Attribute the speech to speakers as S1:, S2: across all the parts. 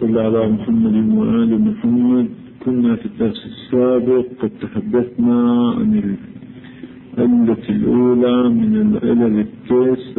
S1: صل على محمد وآل محمد. كنا في الدرس السابق قد تحدثنا عن العلة الأولى من العلل التسع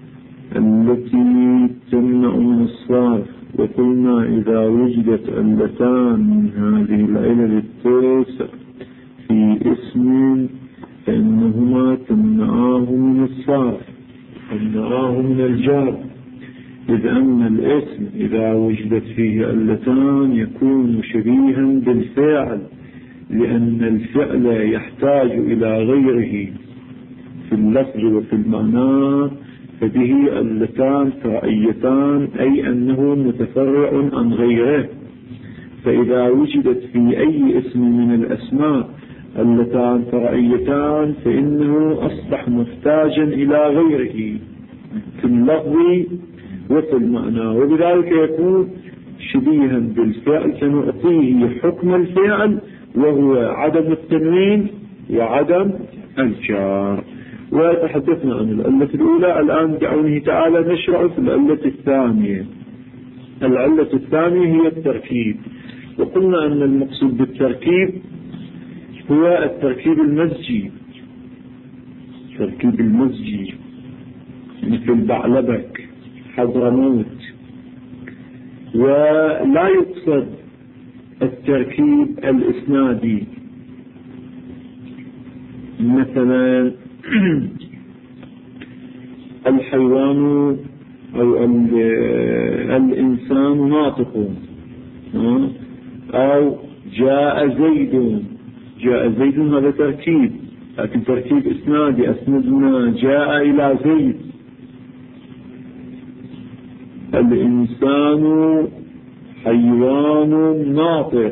S1: التي تمنع من الصرف، وقلنا إذا وجدت علتان من هذه العلل التسع في اسم فإنهما تمنعاه من الصرف، تمنعاه من الجر، إذ أن الاسم إذا وجدت فيه علتان يكون شبيها بالفعل، لأن الفعل يحتاج إلى غيره في اللفظ وفي المعنى، فبه علتان فرعيتان، أي أنه متفرع عن غيره. فإذا وجدت في أي اسم من الأسماء علتان فرعيتان فإنه أصبح محتاجا إلى غيره في اللفظ وفي المعنى، وبذلك يكون شبيها بالفعل، فنعطيه حكم الفعل وهو عدم التنوين وعدم الجار. وتحدثنا عن العلة الأولى، الآن بعونه تعالى نشرع في العلة الثانية. العلة الثانية هي التركيب، وقلنا أن المقصود بالتركيب هو التركيب المزجي، التركيب المزجي مثل بعلبك، حضرموت. ولا يقصد التركيب الإسنادي، مثلا الحيوان أو الإنسان ناطق، أو جاء زيد، جاء زيد، هذا تركيب، لكن تركيب إسنادي، أسندنا جاء إلى زيد. الإنسان حيوان ناطق،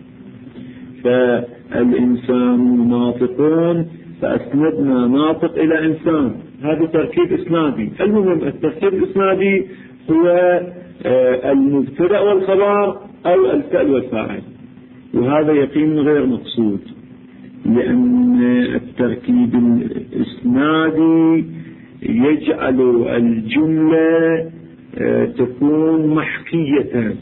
S1: فالإنسان ناطقون فأسندنا ناطق إلى إنسان، هذا تركيب إسنادي. المهم التركيب الإسنادي هو المبتدأ والخبر أو الفعل والفاعل، وهذا يقين غير مقصود، لأن التركيب الإسنادي يجعل الجملة تكون محكية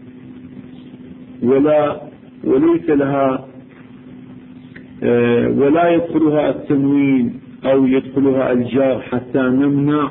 S1: وليس لها ولا يدخلها التنوين أو يدخلها الجار حتى نمنع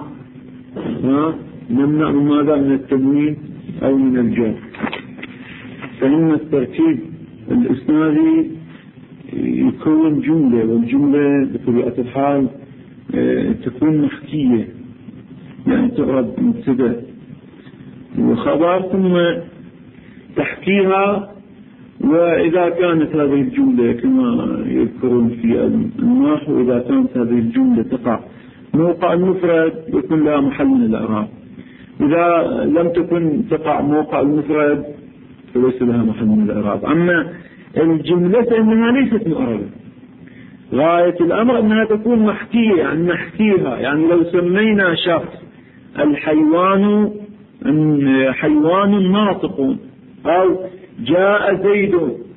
S1: من ماذا؟ من التنوين أو من الجار. فإن التركيب الإسنادي يكون جملة، والجملة بطبيعة الحال تكون محكية، يعني تعرض مبتدأ وخبر ثم تحكيها. وإذا كانت هذه الجملة كما يذكرون في النحو، إذا كانت هذه الجملة تقع موقع المفرد يكون لها محل من الإعراب، إذا لم تكن تقع موقع المفرد فليس لها محل من الإعراب. أما الجملة فإنها ليست معربة، غاية الأمر أنها تكون محكية، يعني نحكيها. يعني لو سمينا شخص الحيوان حيوان ناطق، أو جاء زيد،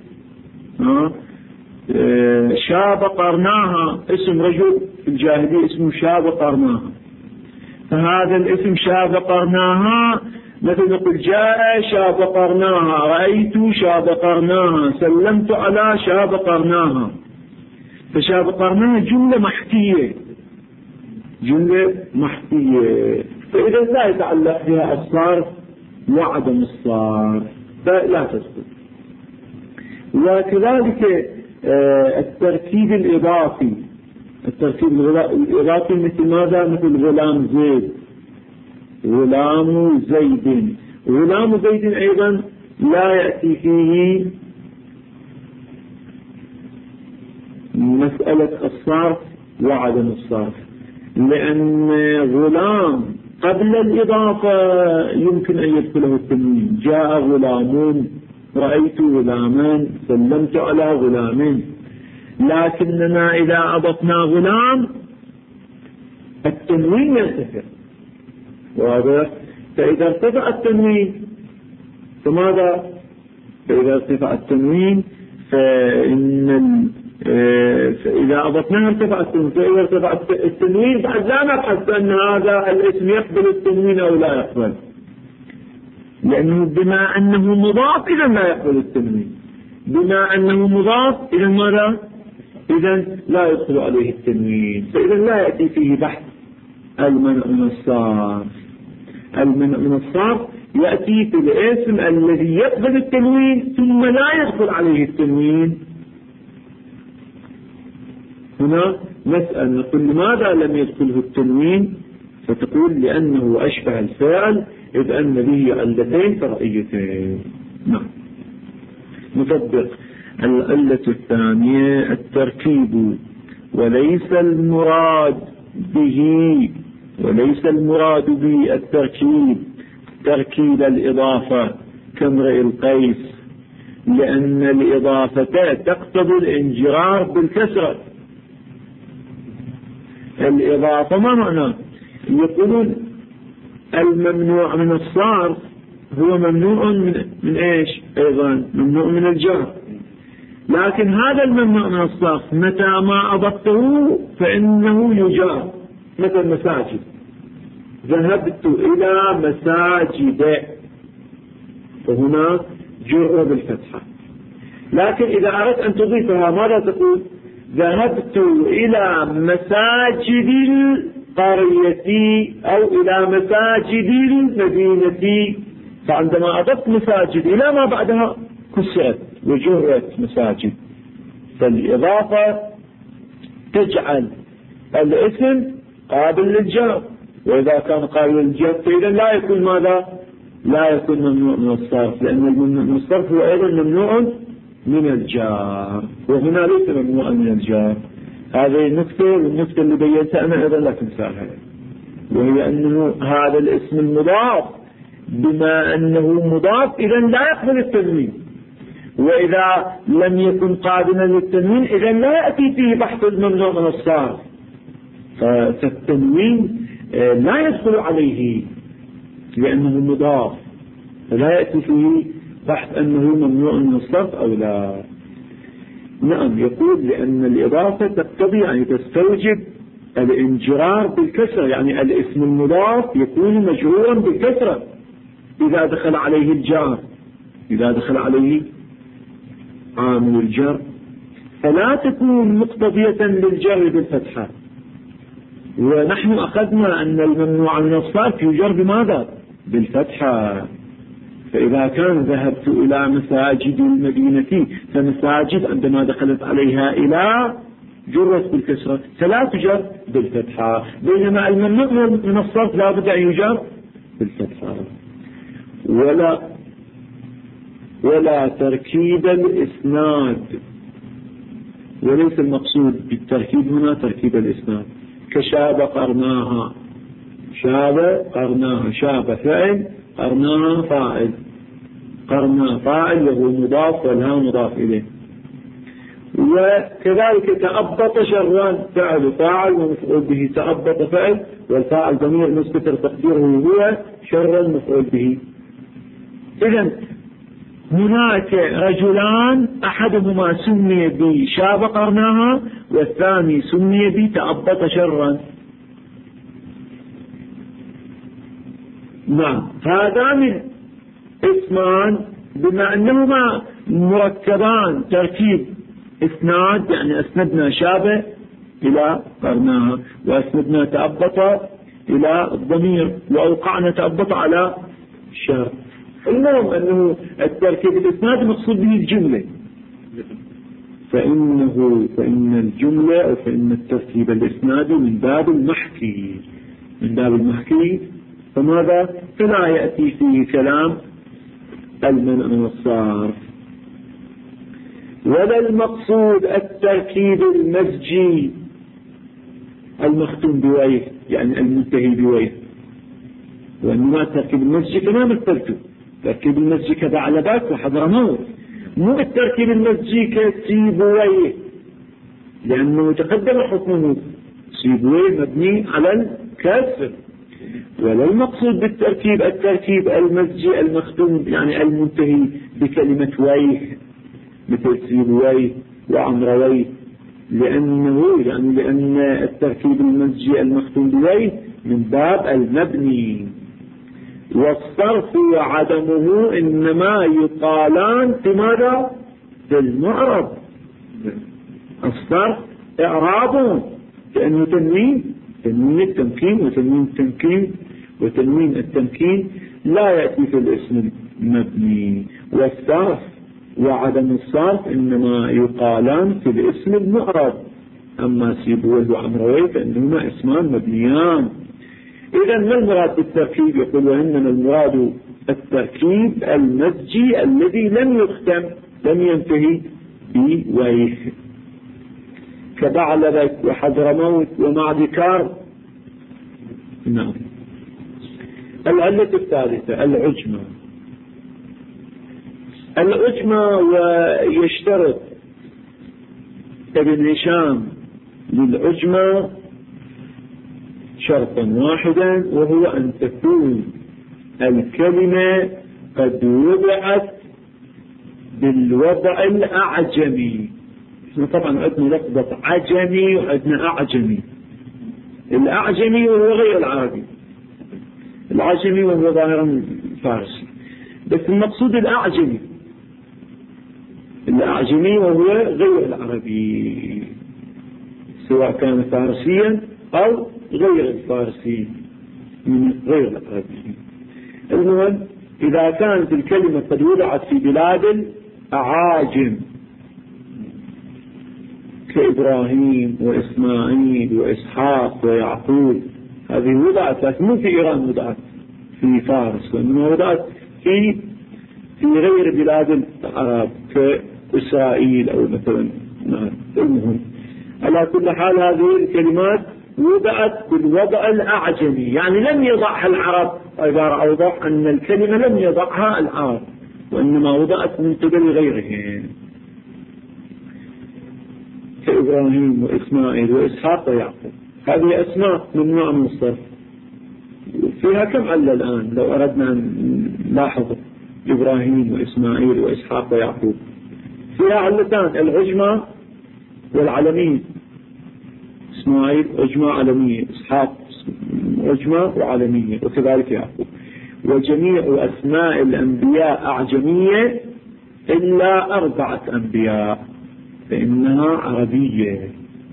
S1: شاب قرناها، اسم رجل في الجاهلية اسمه شاب قرناها، فهذا الاسم شاب قرناها مثل نقول جاء شاب قرناها، رأيت شاب قرناها، سلمت على شاب قرناها. فشاب قرناها جملة محكية، جملة محكية، فإذا لا يتعلق بها الصرف وعدم الصرف فلا تسقط. وكذلك التركيب الإضافي، التركيب الإضافي مثل ماذا؟ مثل غلام زيد، غلام زيد. غلام زيد أيضا لا يأتي فيه مسألة الصرف وعدم الصرف، لأن غلام قبل الإضافة يمكن أن يدخله التنوين، جاء غلام، رأيت غلاما، سلمت على غلام. لكننا إذا أضفنا غلام التنوين يرتفع، واضح؟ فإذا ارتفع التنوين فماذا؟ فإذا ارتفع التنوين فإذا أضفناها ارتفع التنوين، فإذا ارتفع التنوين بعد لا نبحث أن هذا الاسم يقبل التنوين أو لا يقبل، لأنه بما أنه مضاف إذا لا يقبل التنوين، بما أنه مضاف إذا ماذا؟ إذا لا يدخل عليه التنوين، فإذا لا يأتي فيه بحث المنع من الصرف. المنع من الصرف يأتي في الاسم الذي يقبل التنوين ثم لا يدخل عليه التنوين. هنا نسأل نقول لماذا لم يدخله التنوين؟ فتقول لأنه أشبه الفعل إذ أن به علتين فرعيتين. نعم. نطبق العلة الثانية التركيب، وليس المراد به التركيب تركيب الإضافة كامرئ القيس، لأن الإضافة تقتضي الانجرار بالكسرة. الإضافة ما معنى؟ يقولون الممنوع من الصرف هو ممنوع من إيش؟ أيضا ممنوع من الجر، لكن هذا الممنوع من الصرف متى ما أضفته فإنه يجار. مثل مساجد، ذهبت إلى مساجد، فهنا جر بالفتحة. لكن إذا أردت أن تضيفها ماذا تقول؟ ذهبت إلى مساجد القرية أو إلى مساجد المدينة، فعندما أضفت مساجد إلى ما بعدها كسرت وجرت مساجد. فالإضافة تجعل الاسم قابل للجر، وإذا كان قابل للجر فإذا لا يكون ماذا؟ لا يكون ممنوع من الصرف، لأن الممنوع من الصرف هو أيضا ممنوع من الجار، وهنا ليس ممنوع من الجار. هذه النكتة، والنكتة اللي بينتها أنا أيضا لا تنساها، وهي أنه هذا الاسم المضاف بما أنه مضاف إذا لا يقبل التنوين، وإذا لم يكن قابلا للتنوين إذا لا يأتي فيه بحث الممنوع من الصرف، فالتنوين لا يدخل عليه لأنه مضاف، فلا يأتي فيه بحث أنه ممنوع من الصرف أو لا. نعم، يقول لأن الإضافة تقتضي يعني تستوجب الانجرار بالكسرة، يعني الاسم المضاف يكون مجرورا بالكسرة إذا دخل عليه الجار، إذا دخل عليه عامل الجر، فلا تكون مقتضية للجر بالفتحة. ونحن أخذنا أن الممنوع من الصرف يجر بماذا؟ بالفتحة. فإذا كان ذهبت إلى مساجد المدينة، فمساجد عندما دخلت عليها إلى جرت بالكسرة فلا تجر بالفتحة، بينما الممنوع من الصرف لا بد أن يجر بالفتحة. ولا تركيب الإسناد، وليس المقصود بالتركيب هنا تركيب الإسناد، كشاب قرناها، شاب قرناها، شاب فعل، قرناها فاعل، قرنا فاعل وهو مضاف والها مضاف إليه. وكذلك تأبط شرا فعل فاعل ومفعول به، تأبط فعل والفاعل ضمير مستتر تقديره هو شرا مفعول به. إذن هناك رجلان أحدهما سمي بشاب قرناها والثاني سمي بتأبط شرا. نعم، هذان اسمان بما أنهما مركبان تركيب اسناد، يعني أسندنا شابه إلى قرناها وأسندنا تأبط إلى الضمير وأوقعنا تأبط على شاب. المهم أنه التركيب الاسناد مقصود به الجملة، فإن الجملة أو فإن التركيب الاسنادي من باب المحكي، فماذا؟ فلا يأتي فيه كلام المنع من الصرف. ولا المقصود التركيب المزجي المختوم بويه، يعني المنتهي بويه، وإنما التركيب المزجي كما مثلته، تركيب المزجي كبعلبات وحضرموت، مو التركيب المزجي كسيبويه، لأنه تقدم حكمه سيبويه مبني على الكسر. ولا المقصود بالتركيب التركيب المزجي المختوم، يعني المنتهي بكلمة ويه، مثل سيبويه وعمرويه، لأن التركيب المزجي المختوم بويه من باب المبني. والصرف وعدمه إنما يقالان في ماذا؟ في المعرب. الصرف إعرابه لأنه تنوين التمكين وتنوين التمكين وتنوين التمكين لا يأتي في الاسم المبني، والصرف وعدم الصرف إنما يقالان في الاسم المعرب. أما سيبويه وعمرويه فإنهما اسمان مبنيان. إذا ما المراد بالتركيب؟ يقول وإنما المراد التركيب المزجي الذي لم يختم، لم ينتهي بويه، كبعلبك وحضرموت ومعدكار. نعم. العلة الثالثة العجمة. ويشترط ابن هشام للعجمة شرطا واحدا، وهو أن تكون الكلمة قد وضعت بالوضع الأعجمي. طبعا عندنا لفظة عجمي وعندنا أعجمي. الأعجمي وهو غير العربي، العجمي وهو ظاهرا فارسي، بس المقصود الأعجمي وهو غير العربي، سواء كان فارسيا أو غير الفارسي من غير العربي. المهم إذا كانت الكلمة قد وضعت في بلاد الأعاجم كإبراهيم وإسماعيل وإسحاق ويعقوب، هذه وضعت، لكن مو في إيران وضعت، في فارس، وإنما وضعت في غير بلاد العرب كإسرائيل أو مثلا. المهم على كل حال هذه الكلمات وضعت بالوضع الأعجمي، يعني لم يضعها العرب. عبارة أوضح أن الكلمة لم يضعها العرب، وإنما وضعت من قبل غيرهم كإبراهيم وإسماعيل وإسحاق ويعقوب. هذه أسماء ممنوعة من الصرف. فيها كم علة الآن لو أردنا أن نلاحظ؟ إبراهيم وإسماعيل وإسحاق ويعقوب فيها علتان: العجمة والعلمية. إسماعيل عجمة علمية، إسحاق عجمة وعلمية، وكذلك يعقوب. وجميع أسماء الأنبياء أعجمية إلا 4 أنبياء فإنها عربية: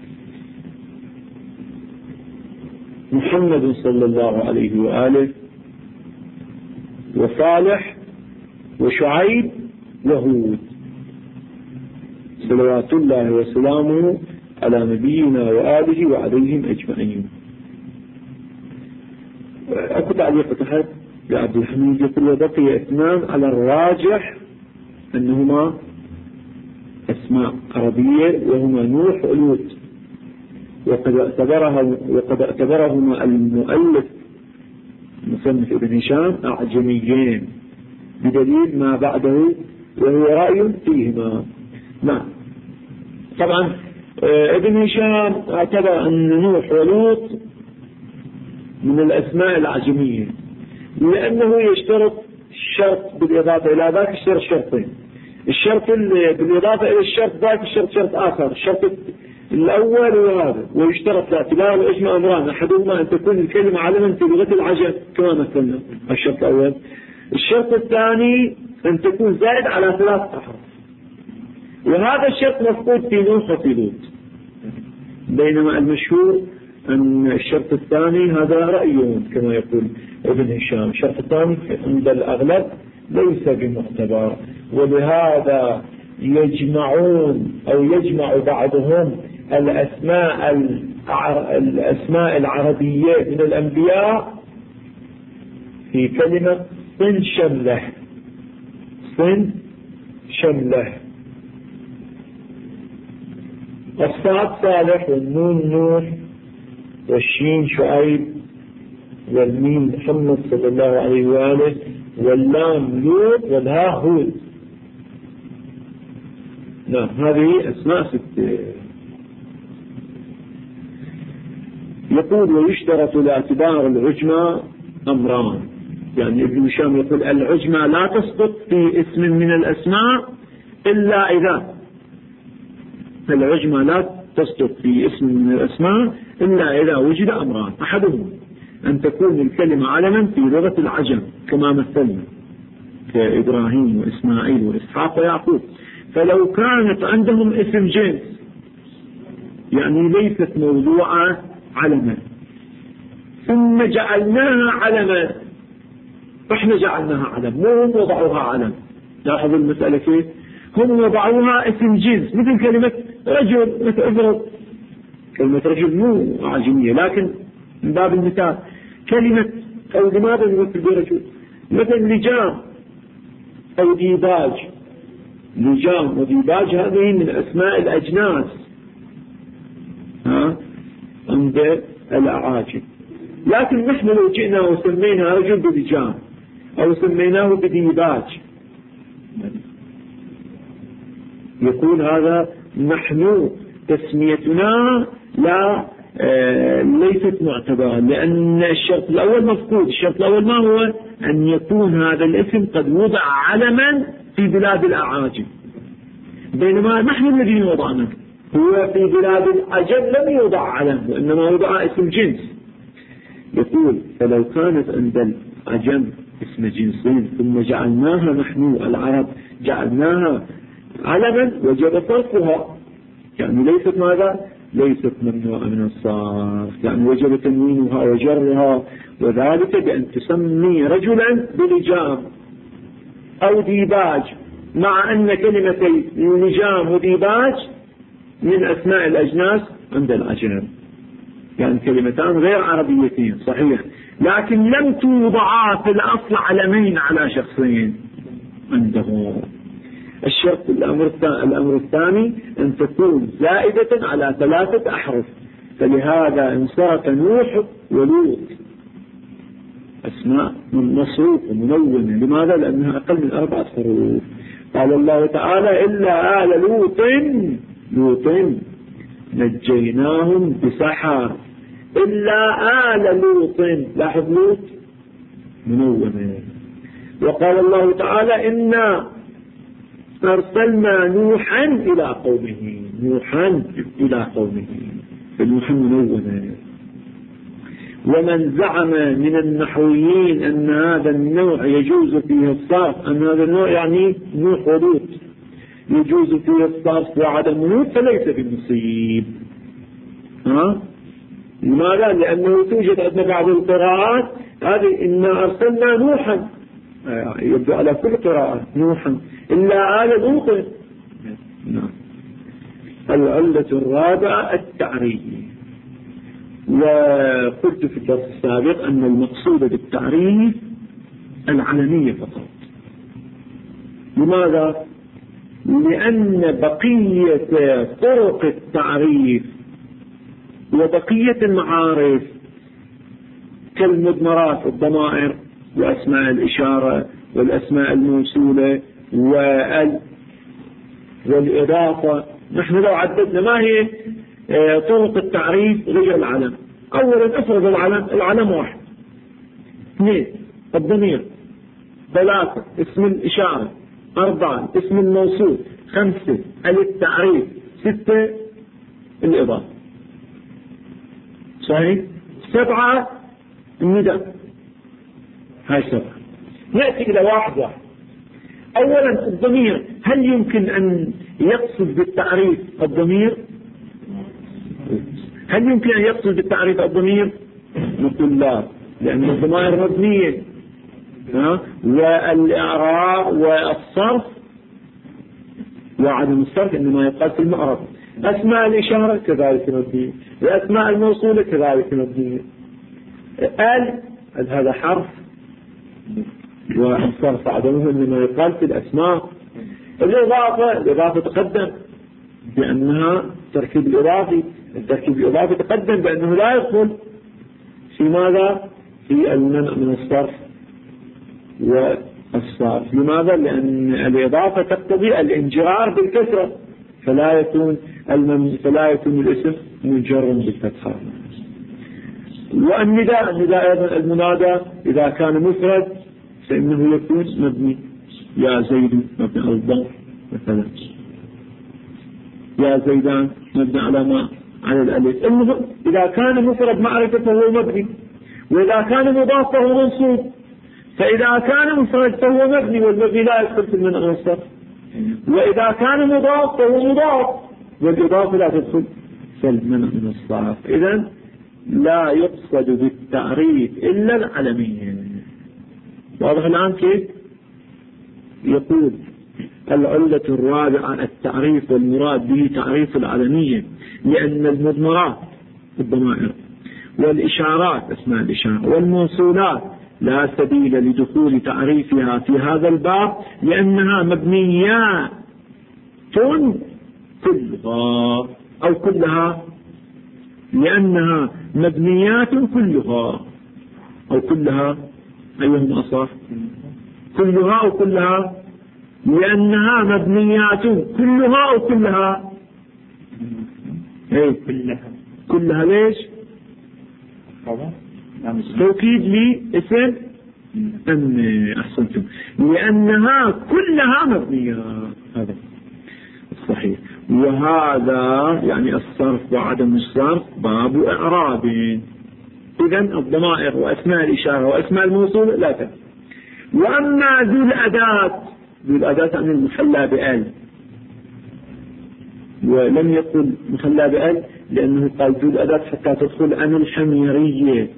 S1: محمد صلى الله عليه وآله، وصالح، وشعيب، وهود، صلوات الله وسلامه على نبينا وآله وعليهم أجمعين. أكو تعليق تحت لعبد الحميد يقول: وبقي 2 على الراجح أنهما أسماء عربية، وهما نوح ولوط، وقد اعتبرهما المؤلف مصنف ابن هشام أعجميين بدليل ما بعده وهو رأي فيهما. نعم. طبعا ابن هشام اعتبر أن نوح ولوط من الأسماء الأعجمية، لأنه يشترط الشرط بالإضافة إلى ذاك الشرط شرطين: الشرط بالإضافة إلى الشرط ذاك الشرط شرط آخر. الشرط الأول وهذا، ويشترط لاعتبار الاسم أمران: أحدهما أن تكون الكلمة علما في لغة العجم كما مثلنا الشرط الأول. الشرط الثاني أن تكون زائد على 3 أحرف، وهذا الشرط مفقود في نوح وفي لوط. بينما المشهور أن الشرط الثاني هذا رأي كما يقول ابن هشام، الشرط الثاني عند الأغلب ليس بمعتبر. ولهذا يجمع بعضهم الأسماء العربية من الأنبياء في كلمة صن شمله. الصاد صالح، والنون نوح، والشين شعيب، والميم محمد صلى الله عليه وآله، واللام لوط، والهاء هود. نعم، هذه أسماء 6. يقول: ويشترط لاعتبار العجمة أمران. يعني ابن هشام يقول العجمة لا تسقط في اسم من الأسماء إلا إذا العجمة لا تسقط في اسم من الأسماء إلا إذا وجد أمران: أحدهما أن تكون الكلمة علما في لغة العجم كما مثلنا كإبراهيم وإسماعيل وإسحاق ويعقوب. فلو كانت عندهم اسم جنس يعني ليست موضوعة علما ثم جعلناها علما، فاحنا جعلناها علم مو هم وضعوها علم. لاحظ المسألة كيف؟ هم وضعوها اسم جنس مثل كلمة رجل، مثل افرض كلمة رجل مو عجمية لكن من باب المثال كلمة، أو لماذا نمثل برجل؟ مثل لجام أو ديباج. لجام وديباج هذه من أسماء الأجناس عند الأعاجم. لكن نحن لو جئنا وسمينا رجل بلجام أو سميناه بديباج يقول هذا نحن تسميتنا لا ليست معتبرة، لأن الشرط الأول مفقود. الشرط الأول ما هو؟ أن يكون هذا الاسم قد وضع علما في بلاد الأعاجم، بينما نحن الذين وضعنا هو في بلاد العجم لم يوضع علم وإنما وضع اسم جنس. يقول فلو كانت عند العجم اسم جنسين ثم جعلناها نحن العرب جعلناها علما وجب صرفها، يعني ليست ماذا؟ ليست ممنوعة من الصرف، يعني وجب تنوينها وجرها، وذلك بأن تسمي رجلا بلجام أو ديباج، مع أن كلمتي لجام وديباج من أسماء الأجناس عند العجم، يعني كلمتان غير عربيتين صحيح، لكن لم توضعا في الأصل علمين على شخصين عندهم. الشرط الأمر الثاني أن تكون زائدة على 3 أحرف، فلهذا انصرف نوح ولوط أسماء مصروفة منونة. لماذا؟ لأنها أقل من 4 حروف. قال الله تعالى إلا آل لوط نجيناهم بسحر، إلا آل لوط، لاحظ لوط منونة. وقال الله تعالى إنا أرسلنا نوحا إلى قومه فنوحا منونة. ومن زعم من النحويين أن هذا النوع يجوز فيه الصرف، أن هذا النوع يعني نوح ولوط يجوز فيه الصرف وعدم النوح، فليس بمصيب. لماذا؟ لأنه توجد عندنا بعض القراءات هذه إنا أرسلنا نوحا يبدو على كل قراءة نوحا إلا آل لوط. العلة الرابعة التعريف. وقلت في الدرس السابق أن المقصود بالتعريف العلمية فقط. لماذا؟ لأن بقية طرق التعريف وبقية المعارف كالمضمرات الضمائر وأسماء الإشارة والأسماء الموصولة والإضافة، نحن لو عددنا ما هي طرق التعريف غير العلم. أولا افرض العلم 1، 2 الضمير، 3 اسم الإشارة، 4 اسم الموصول، 5 التعريف، 6 الإضافة، صحيح؟ 7 النداء. هاي 7. نأتي إلى واحد. أولا الضمير، هل يمكن أن يقصد بالتعريف الضمير؟ هل يمكن أن يقصد بالتعريف الضمير؟ نقول لا، لأن الضمائر مبنية، والإعراب والصرف وعدم الصرف إنما يقال في المعرب. أسماء الإشارة كذلك مبنية، وأسماء الموصولة كذلك مبنية. هذا حرف والصرف عدمه إنما يقال في الأسماء. الإضافة تقدم بأنها تركيب الإضافي، التركيب الإضافي تقدم بأنه لا يدخل في ماذا؟ في المنع من الصرف والصرف. لماذا؟ لأن الإضافة تقتضي الانجرار بالكسرة، فلا يكون الاسم مجرا بالفتحة. والنداء أيضا المنادى إذا كان مفرد فإنه يكون مبني، يا زيد مبني على الضم مثلا، يا زيدان مبني على الألف. المهم إذا كان مفرد معرفة فهو مبني. وإذا كان مضاف فهو منصوب، فإذا كان منصرف فهو مبني، والمبني لا يدخل في المنع من الصرف، وإذا كان مضاف فهو مضاف، والإضافة لا تدخل في المنع من الصرف. إذن لا يقصد بالتعريف إلا العلمية. واضح الآن كيف؟ يقول العلة الرابعة التعريف، والمراد به تعريف العلمية، لأن المضمرات الضمائر والإشارات أسماء الإشارة والموصولات لا سبيل لدخول تعريفها في هذا الباب، لأنها مبنيات كلها أو كلها، لأنها مبنيات كلها أو كلها، أيهما أصح؟ كلها أو كلها؟ لأنها مبنيات كلها أو كلها؟ إيه كلها. ليش؟ توكيد لي اسم أن أحسنتم، لأنها كلها مبنيات. هذا صحيح. وهذا يعني الصرف وعدم الصرف باب إعراب. إذن الضمائر وأسماء الإشارة وأسماء الموصول لا تبقى. وأما ذو الأداة، ذو الأداة يعني المحلى بأل، ولم يقل محلى بأل لأنه قال ذو الأداة حتى تدخل عن الحميرية،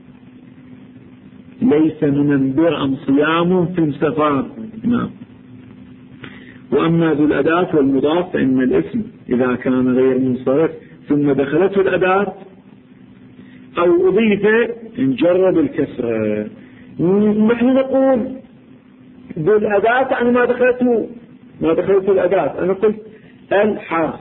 S1: ليس من البر صيام في السفر. نعم. وأما ذو الأداة والمضاف فإن الاسم إذا كان غير منصرف ثم دخلته الأداة أو أضيف انجر بالكسر. نحن نقول ذو الأداة يعني ما دخلته الأداة. أنا قلت الحرف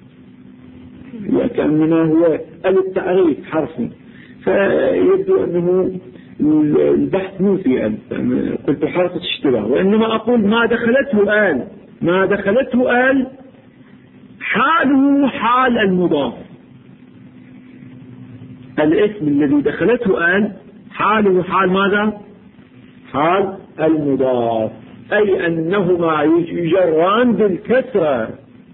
S1: وكأنما هو التعريف حرفي، فيبدو أنه البحث مو في قلت حرف اشتباه، وإنما أقول ما دخلته آل حاله حال المضاف. الاسم الذي دخلته آل حاله حال ماذا؟ حال المضاف، أي أنهما يجران بالكسرة.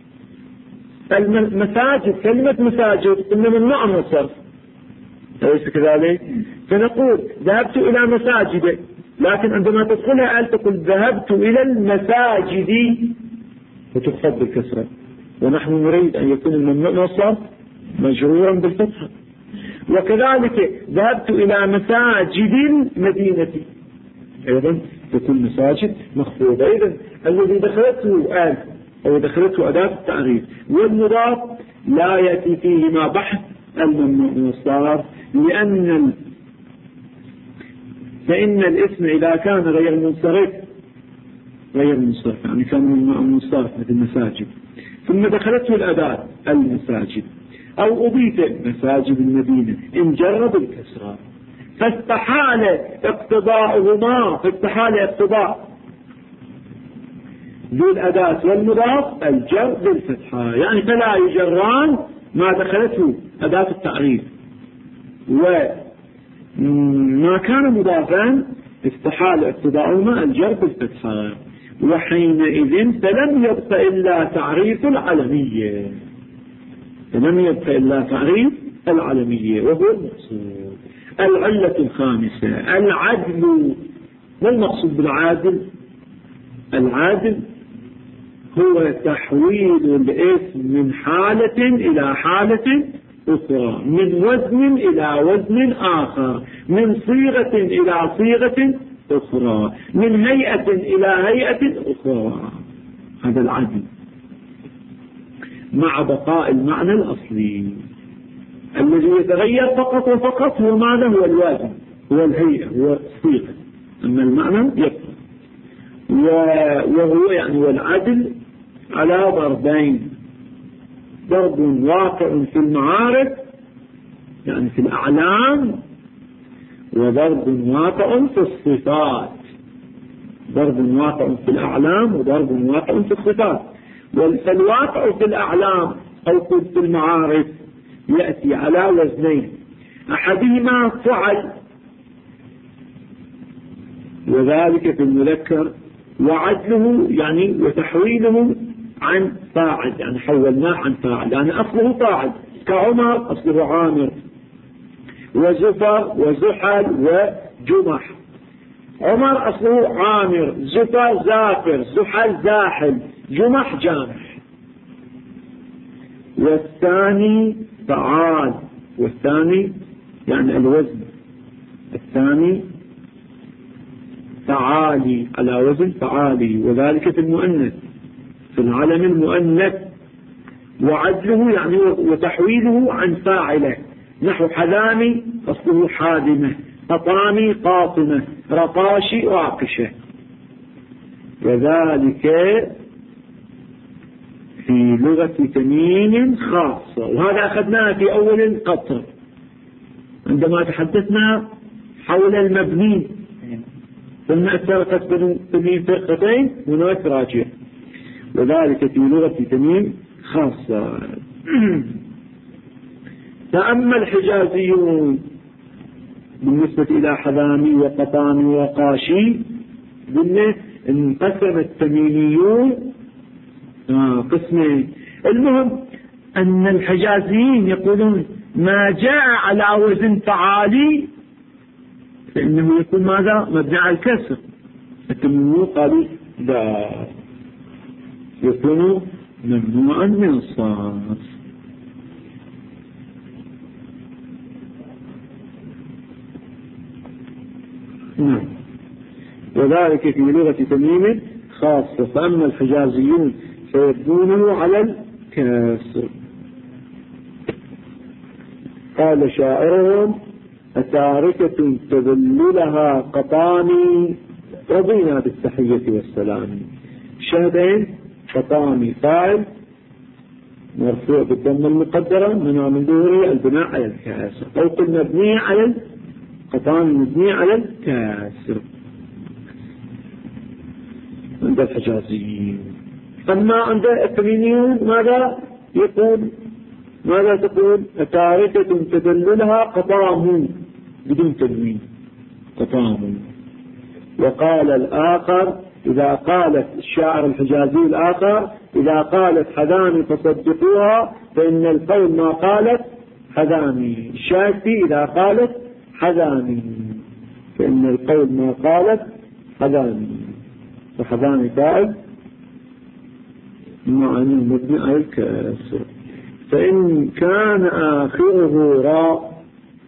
S1: المساجد، كلمة مساجد إنما ممنوع من الصرف، أليس كذلك؟ فنقول ذهبت إلى مساجد، لكن عندما تدخلها آل تقول ذهبت إلى المساجد وتخفض بالكسرة، ونحن نريد أن يكون الممنوع من الصرف مجرورا بالفتحة. وكذلك ذهبت إلى مساجد المدينة، أيضا تكون مساجد مخفوضة. إذن الذي دخلته آل أو دخلته أداة التعريف والمضاف لا يأتي فيهما بحث الممنوع من الصرف، فإن الاسم إذا كان غير منصرف يعني كان ممنوع من الصرف مثل المساجد ثم دخلته الأداة المساجد أو أضيف مساجد المدينة انجر بالكسرة، فاستحال اقتضاء ذو الأداة والمضاف الجر بالفتحة، يعني فلا يجران ما دخلته أداة التعريف، وما كان مضافا استحال اقتضاءهما الجر بالفتحة، وحينئذ فلم يبق إلا تعريف العلمية، وهو المقصود. العلة الخامسة العدل. ما المقصود بالعادل؟ العادل هو تحويل الاسم من حالة إلى حالة أخرى، من وزن إلى وزن آخر، من صيغة إلى صيغة أخرى، من هيئة إلى هيئة أخرى. هذا العدل مع بقاء المعنى الأصلي الذي يتغير فقط وفقط هو معنى، هو الوزن، هو الهيئة، هو الصيغة، أما المعنى يبقى. وهو يعني والعدل على ضربين: ضرب واقع في المعارف يعني في الأعلام، وضرب واقع في الصفات. ضرب واقع في الأعلام وضرب واقع في الصفات. فالواقع في الأعلام أو في المعارف يأتي على وزنين: أحدهما فعل، وذلك في المذكر، وعدله يعني وتحويله عن فاعل، يعني حولناه عن فاعل، يعني أصله فاعل كعمر أصله عامر، وزفر وزحل وجمح. عمر أصله عامر، زفر زافر، زحل زاحل، جمح جامح. والثاني فعال، والثاني يعني الوزن الثاني فعالي على وزن فعالي، وذلك في المؤنث في العلم المؤنث. وعدله يعني وتحويله عن فاعله، نحو حذامي أصله حادمة، قطامي قاطمة، رقاشي راقشة. وذلك في لغة تميم خاصة، وهذا أخذناه في أول القطر عندما تحدثنا حول المبني، قلنا افترقت تميم فرقتين هناك راجع، وذلك في لغة تميم خاصة. فأما الحجازيون بالنسبة إلى حذامي وقطامي وقاشي قلنا انقسم التميميون قسمين. المهم أن الحجازيين يقولون ما جاء على وزن فعالي فإنه يكون ماذا؟ مبني على الكسر. التميميون قالوا لا، يكون ممنوعا من الصرف. نعم. وذلك في لغة تميم خاصة. فأما الحجازيون فيبنونه على الكسر. قال شاعرهم أتاركة تذللها قطامي رضينا بالتحية والسلام. شهدين قطامي فاعل مرفوع بالضمة المقدرة منع من ظهوره البناء على الكسر، أو قل مبني على قطامي مبني على الكسر عند الحجازيين. أما عند التميميون ماذا يقول؟ ماذا تقول؟ أتاركة تدللها قطام بدون تنوين قطام. وقال الآخر إذا قالت الشاعر الحجازي الآخر إذا قالت حذامي فصدقوها فإن القول ما قالت حذامي. الشافعي إذا قالت حذامي فإن القول ما قالت حذامي، وحذامي فاعل معنى مبني على الكسر. فإن كان آخره راء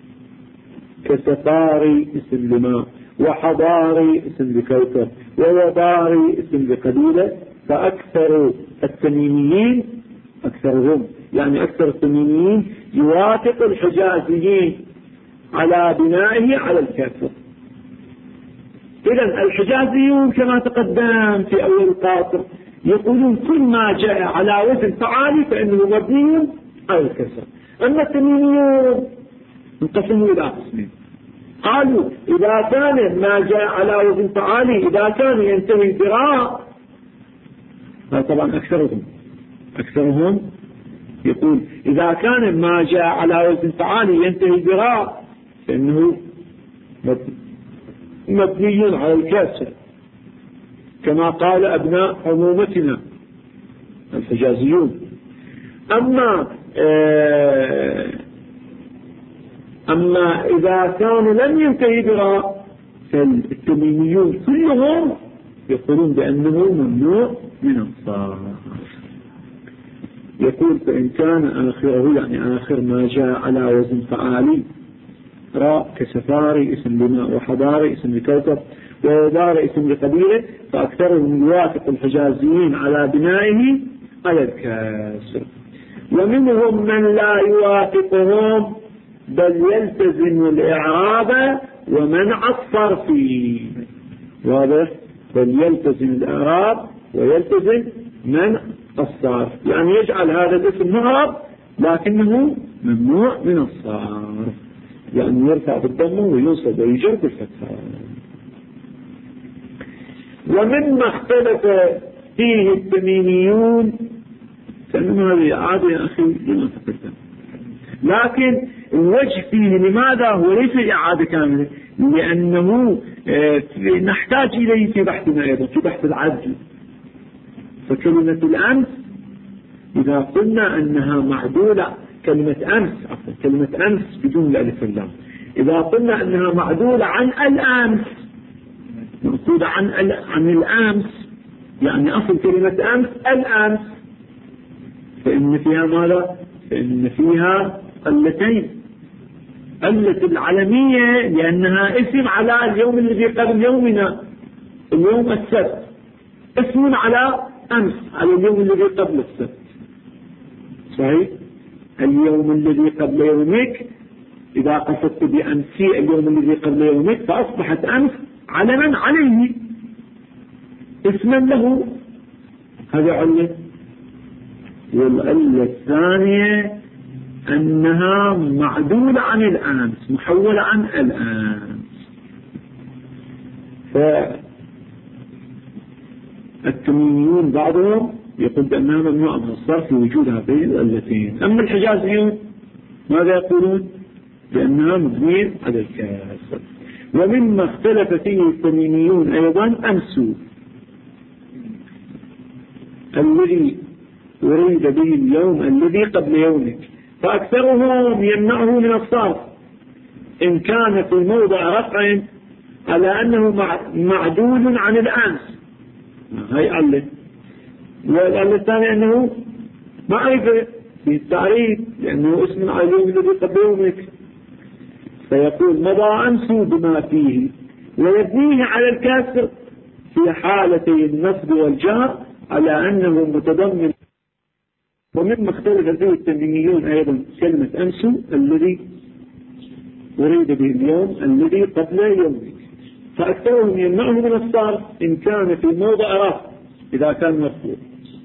S1: كسفاري اسم لماء، وحضاري اسم لكوكب، ووضاري اسم لقبيلة، فأكثر التميميين أكثرهم يعني أكثر التميميين يوافق الحجازيين على بنائه على الكسر. إذن الحجازيون كما تقدم في أول القاطر يقولون كل ما جاء على وزن فعالي فإنه مبني على الكسر. أما التميميون انقسموا إلى قسمين، قالوا إذا كان ما جاء على وزن فعالي إذا كان ينتهي براء، طبعا أكثرهم يقول إذا كان ما جاء على وزن فعالي ينتهي براء فإنه مبني على الكسر، كما قال أبناء عمومتنا الحجازيون. أما إذا كان لم ينتهي براء فالتميميون كلهم يقولون بأنه ممنوع من الصرف. يقول فإن كان آخره يعني آخر ما جاء على وزن فعالي راء كسفاري اسم لماء، وحضاري اسم لكوكب، ووضاري اسم لقبيلة، فأكثرهم يوافق الحجازيين على بنائه على الكسر. ومنهم من لا يوافقهم بل يلتزم الإعراب ومنع الصرف. واضح؟ بل يلتزم الإعراب ويلتزم منع الصرف، يعني يجعل هذا الاسم معرب لكنه ممنوع من الصرف، يعني يرفع بالضمه وينصب ويجر بالفتحة. ومما اختلف فيه التميميون كأنه هذه عادة يا أخي لما تقدم، لكن الوجه فيه لماذا هو ليس إعادة كاملة؟ لأنه نحتاج إليه في بحثنا أيضا في بحث العدل. فكلمة الأمس إذا قلنا أنها معدولة كلمة أمس بدون الألف واللام، إذا قلنا أنها معدولة عن الأمس، مقصودة عن الأمس، يعني أصل كلمة أمس الأمس، فإن فيها ماذا؟ فإن فيها قلتين، قلة العلمية لأنها اسم على اليوم الذي قبل يومنا، اليوم السبت، اسم على أمس، على اليوم الذي قبل السبت. صحيح؟ اليوم الذي قبل يومك إذا قصدت بأمسي اليوم الذي قبل يومك فأصبحت أمس علما عليه، اسما له. هذا علة. والعلة الثانية أنها معدولة عن الأمس، محولة عن الأمس. فالتميميون بعضهم يقول بأنها ممنوعة من الصرف في وجود هذين العلتين. أما الحجازيون ماذا يقولون؟ بأنها مبنية على الكسر. ومما اختلف فيه التميميون أيضا أمسوا الذي أريد به اليوم الذي قبل يومك، فأكثرهم يمنعه من الصرف إن كان في موضع رفع على أنه معدول عن الأمس، هاي علة. والعلة الثانية أنه معرفة في التعريف لأنه اسم على اليوم الذي قبل يومك، فيقول مضى أمسوا بما فيه ويبنيه على الكسر في حالتي النصب والجر على أنه متضمن. ومما اختلف فيه التميميون أيضا كلمة أمسوا الذي أريد به اليوم الذي قبل يومك، فأكثرهم يمنعه من الصرف إن كان في موضع رفع إذا كان مرفوع.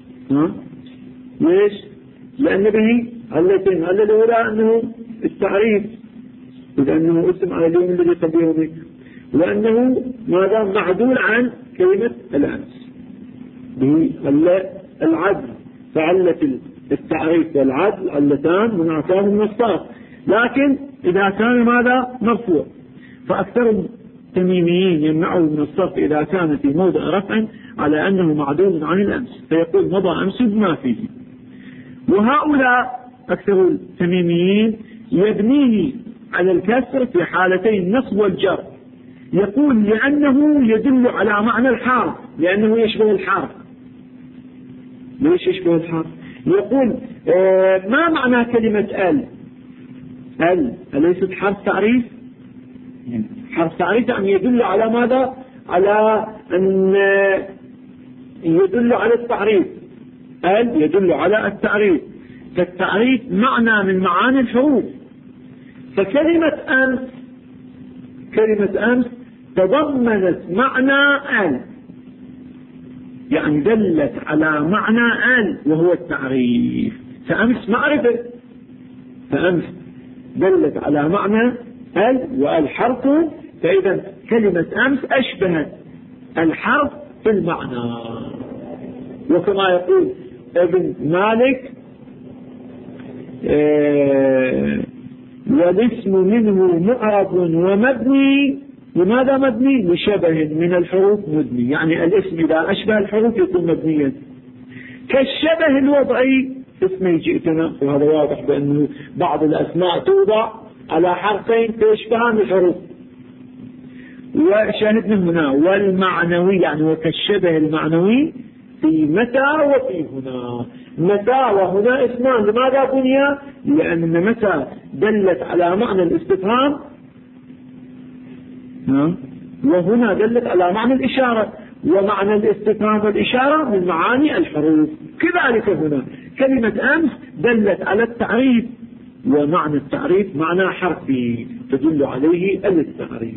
S1: ليش؟ لأن به علتين، علة الأولى أنه التعريف لأنه اسم على اليوم الذي قبل يومك، وأنه ماذا معدول عن كلمة الأمس به العدل، فعلة التعريف والعدل علتان منعتان من الصرف، لكن إذا كان ماذا مرفوع فأكثر التميميين يمنعه من الصرف إذا كان في موضع رفع على أنه معدول عن الأمس، فيقول مضى أمس بما فيه. وهؤلاء أكثر التميميين يبنيه على الكسر في حالتين النصب والجر، يقول لأنه يدل على معنى الحرف، لأنه يشبه الحرف. ليش يشبه الحرف؟ يقول ما معنى كلمة أليست حرف تعريف؟ حرف تعريف يعني يدل على ماذا؟ على أن يدل على التعريف. يدل على التعريف، فالتعريف معنى من معاني الحروف. فكلمة أمس تضمنت معنى يعني دلت على معنى وهو التعريف. فأمس معرفة، فأمس دلت على معنى والحرف، فإذا كلمة أمس أشبهت الحرف في المعنى. وكما يقول ابن مالك والاسم منه معرب ومبني. لماذا مبني؟ لشبه من الحروف مبني، يعني الاسم إذا أشبه الحروف يكون مبنيا. كالشبه الوضعي اسمي جئتنا، وهذا واضح بأنه بعض الأسماء توضع على حرفين تشبهان الحروف. وشاهدنا هنا والمعنوي، يعني وكالشبه المعنوي في متى وفي هنا. متى وهنا اسمان، لماذا بني؟ لأن متى دلت على معنى الاستفهام، وهنا دلت على معنى الإشارة، ومعنى الاستفهام والإشارة من معاني الحروف. كذلك هنا كلمة أمس دلت على التعريف، ومعنى التعريف معنى حرفي تدل عليه التعريف.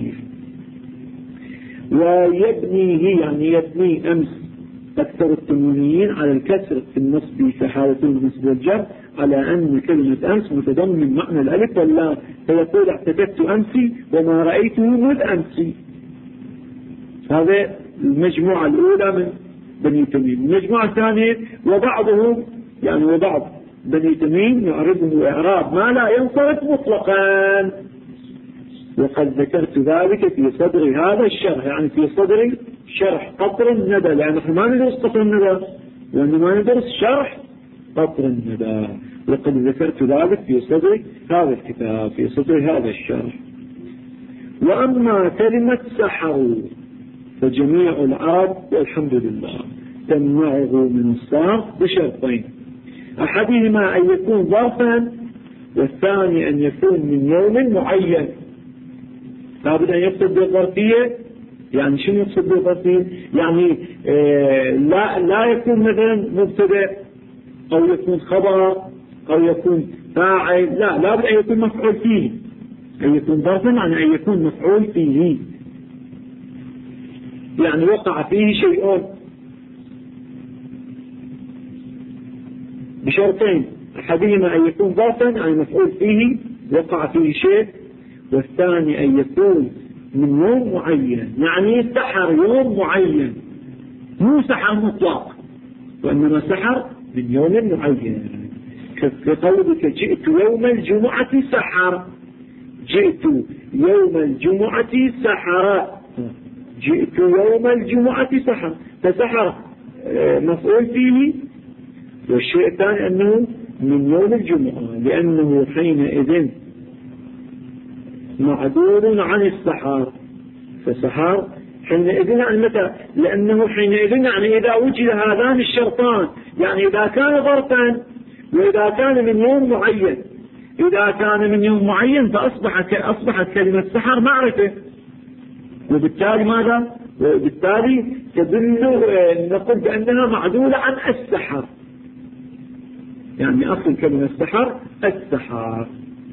S1: ويبنيه يعني يبني أمس أكثر التميميين على الكسر في النصب في حالة النصب والجر على أن كلمة أمس متضمن معنى الألف واللام، فيقول اعتدت أمسي وما رأيته مذ أمسي. هذا المجموعة الأولى من بني تميم. المجموعة الثانية وبعضهم يعني وبعض بني تميم يعرضه إعراب ما لا ينصرف مطلقا، وقد ذكرت ذلك في صدر هذا الشرح، يعني في صدر شرح قطر الندى، لأن نحن ما ندرس قطر الندى، وإنما ندرس شرح قطر الندى. وقد ذكرت ذلك في صدر هذا الكتاب، في صدر هذا الشرح. وأما كلمة سحروا فجميع العرب والحمد لله تمنعه من الصرف بشرطين: أحدهما أن يكون ظرفا، والثاني أن يكون من يوم معين. لابد أن يقصد بالظرفية. يعني شنو يقصد بالظرفية؟ يعني لا يكون مثلا مبتدأ أو يكون خبر أو يكون فاعل، لا، لابد أن يكون مفعول فيه. أن يكون ظرفا يعني أن يكون مفعول فيه، يعني وقع فيه شيء بشرطين: أحدهما أن يكون ظرفا يعني مفعول فيه وقع فيه شيء، والثاني أن يكون من يوم معين، يعني سحر يوم معين، مو سحر مطلق، وإنما سحر من يوم معين. كقولك جئت يوم الجمعة سحر، جئت يوم الجمعة سحر، جئت يوم الجمعة سحر، فسحر مفعول فيه، والشيء الثاني أنه من يوم الجمعة، لأنه حينئذ معدول عن السحر. فسحر حينئذ يعني متى؟ لأنه حينئذ يعني إذا وجد هذان الشرطان، يعني إذا كان ظرفا وإذا كان من يوم معين. إذا كان من يوم معين فأصبحت كلمة سحر معرفة، وبالتالي ماذا؟ وبالتالي تدل نقول بأنها معدولة عن السحر، يعني أصل كلمة السحر السحر،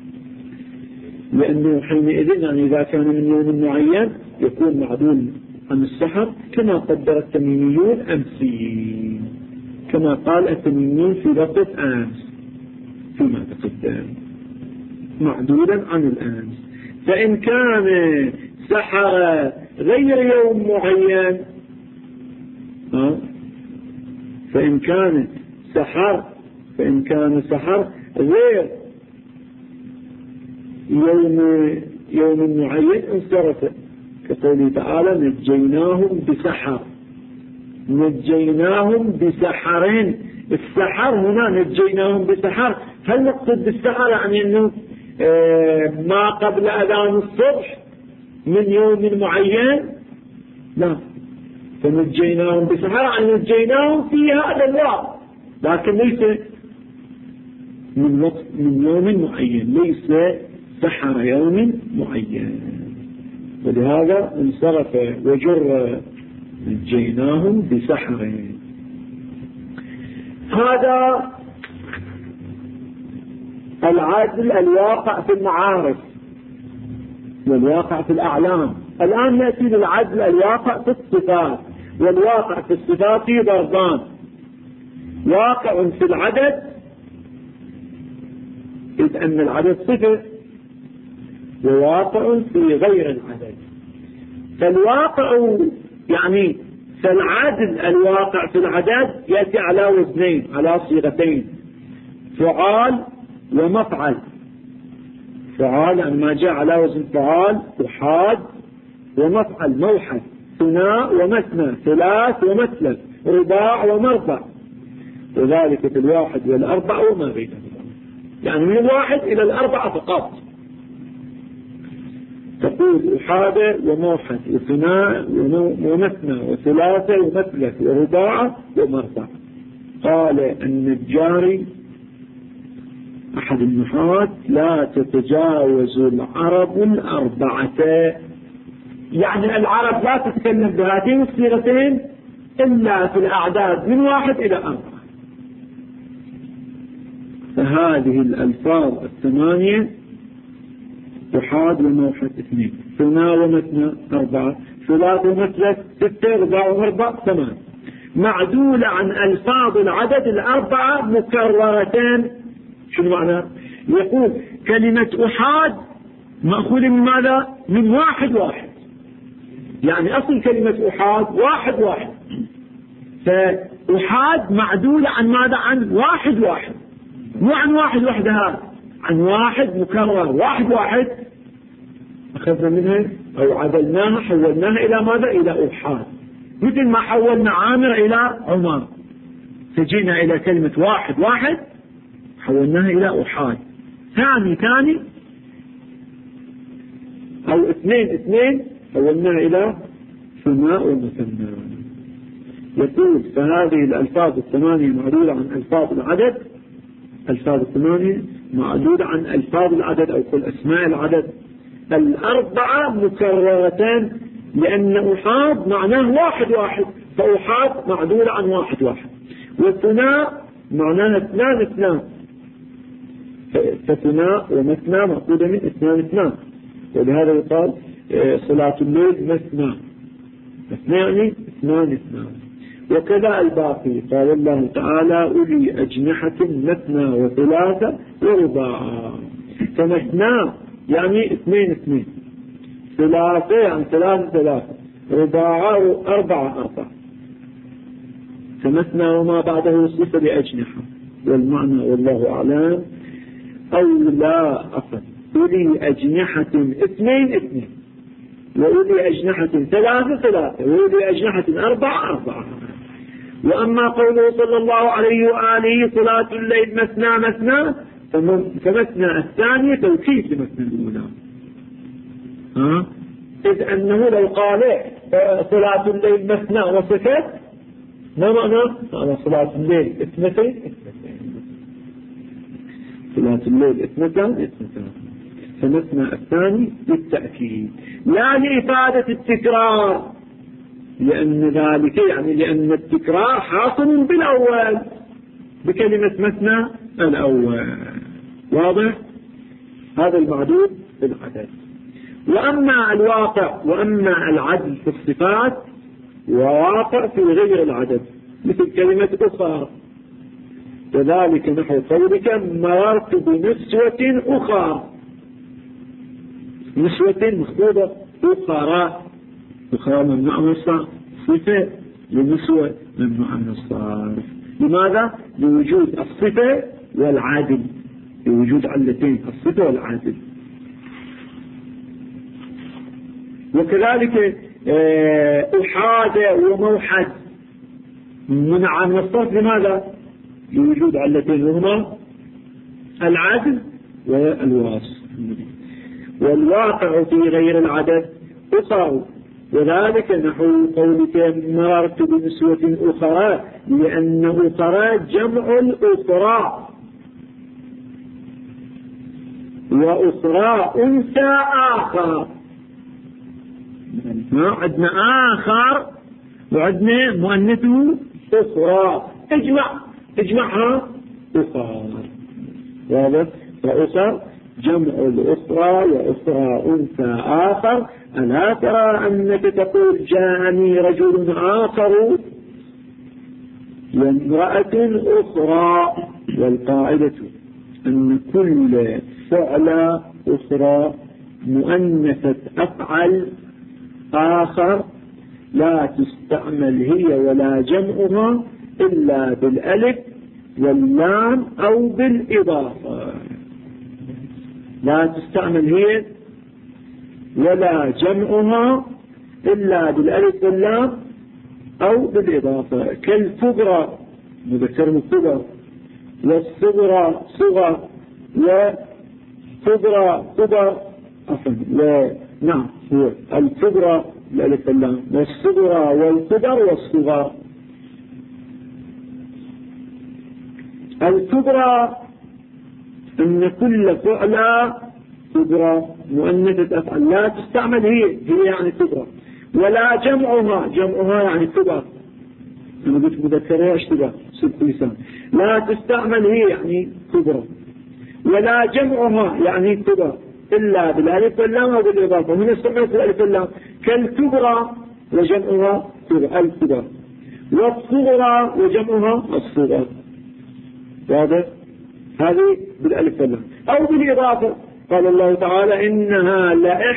S1: لأنه حينئذ يعني إذا كان من يوم معين يكون معدول عن السحر، كما قدر التميميون أمسي، كما قال التميميون في لفظة أمس فيما تقدم، معدولا عن الأمس. فإن كان سحر غير يوم معين، فإن كان سحر غير يوم معين انصرف، كقوله تعالى نجيناهم بسحر، نجيناهم بسحرين. السحر هنا نجيناهم بسحر، هل نقصد بالسحر يعني أنه ما قبل أذان الصبح من يوم معين؟ لا، فنجيناهم بسحر يعني نجيناهم في هذا الوقت، لكن ليس من يوم معين، ليس سحر يوم معين. ولهذا انصرف وجر نجيناهم بسحر. هذا العدل الواقع في المعارف والواقع في الأعلام. الآن نأتي للعدل الواقع في الصفات. والواقع في الصفات في ضربان: واقع في العدد، إذ أن العدد صفة، وواقع في غير العدد. فالواقع يعني فالعدل الواقع في العدد يأتي على وزنين، على صيغتين: فعال ومفعل. فعال يعني ما جاء على وزن فعال أحاد، ومفعل موحد، ثناء ومثنى، ثلاث ومثلث، رباع ومربع، وذلك في الواحد والأربع وما بينهما، يعني من الواحد إلى الأربعة فقط. تقول أحاد وموحد وثناء ومثنى وثلاثة ومثلث ورباع ومربع. قال النجاري أحد النحاة: لا تتجاوز العرب الأربعة، يعني العرب لا تتكلم بهاتين الصيغتين إلا في الأعداد من واحد إلى أربعة. فهذه الألفاظ الثمانية: أحاد وموحد 2، ثناء ومثنى 4، ثلاث ومثلث 6، رباع ومربع 8، معدولة عن ألفاظ العدد الأربعة مكررتين. شنو معنى؟ يقول كلمة أحاد مأخوذ من ماذا؟ من واحد واحد، يعني أصل كلمة أحاد واحد واحد، فأحاد معدولة عن ماذا؟ عن واحد واحد، مو عن واحد وحدها، عن واحد مكرر، واحد واحد أخذنا منها أو عدلناها، حولناها إلى ماذا؟ إلى أحاد، مثل ما حولنا عامر إلى عمر. فجينا إلى كلمة واحد واحد حولناها إلى أحاد، ثاني أو اثنين حولناها إلى ثناء ومثنى. يقول فهذه الألفاظ الثمانية معدودة عن ألفاظ العدد، ألفاظ الثمانية معدودة عن ألفاظ العدد أو كل أسماء العدد الأربعة مكررتان، لأن أحاد معناه واحد واحد، فأحاد معدودة عن واحد واحد، والثناء معناها اثنان، فثناء ومثنى مأخوذة من اثنان، ولهذا يقال صلاة الليل مثنى يعني اثنان. وكذا الباقي قال الله تعالى أولي أجنحة مثنى وثلاثة ورباع، فمثنى يعني اثنين، ثلاثة يعني ثلاثة، رباع أربعة، فمثنى وما بعده صفة لأجنحة. والمعنى والله أعلم أو لا أقل أولي أجنحة اثنين، وأولي أجنحة ثلاثة، وأولي أجنحة أربعة. وأما قوله صلى الله عليه وآله صلاة الليل مثنى فمثنى الثانية توكيد لمثنى الأولى، إذ أنه لو قال صلاة الليل مثنى وسكت ما معنى على صلاة الليل اثنتين، صلاة الليل اثنتان، فمثنى الثاني بالتأكيد لا لإفادة التكرار، لأن ذلك يعني لأن التكرار حاصل بالأول بكلمة مثنى الأول. واضح؟ هذا المعدود بالعدد. وأما العدل في الصفات وواقع في غير العدد مثل كلمة أخرى، وذلك نحو قولك مررت بنسوة أخرى، نسوة مخطوبة، أخرى ممنوع من الصرف، صفة لنسوة ممنوع من الصرف. لماذا؟ لوجود الصفة والعادل، لوجود علتين الصفة والعادل. وكذلك أحاد وموحد منع من الصرف، لماذا؟ لوجود علتين وهما العدل والوصف. والواقع في غير العدد أخر، وذلك نحو قولك مررت بنسوة أخرى، لأن أخرى جمع الأخرى، وأخرى أنثى آخر. عندنا آخر وعندنا مؤنثه أخرى، اجمعها أخرى. واضح؟ فأخر جمع الأخرى، وأخرى أنثى آخر. ألا ترى أنك تقول جاءني رجل آخر وامرأة أخرى؟ والقاعدة أن كل فعل أخرى مؤنثة أفعل آخر لا تستعمل هي ولا جمعها إلا بالألف واللام أو بالإضافة. لا تستعمل هي ولا جمعها إلا بالألف واللام أو بالإضافة، كالكبرى مذكر كبرى، والصغرى صغر، وكبرى كبر، نعم هو الكبرى بالألف واللام، والصغرى والكبر والصغار. الكبرى إن كل فعلة كبرى مؤنثة أفعل لا تستعمل هي يعني كبرى، ولا جمعها يعني كبر. أنا قلت مذكرها اشتباه سبق لسان. لا تستعمل هي يعني كبرى، ولا جمعها يعني كبر إلا بالألف واللام أو بالإضافة. هنا استعملت بالألف واللام، كالكبرى وجمعها الكبر، والصغرى وجمعها الصغر. واضح؟ هذه بالألف واللام أو بالإضافة. قال الله تعالى إنها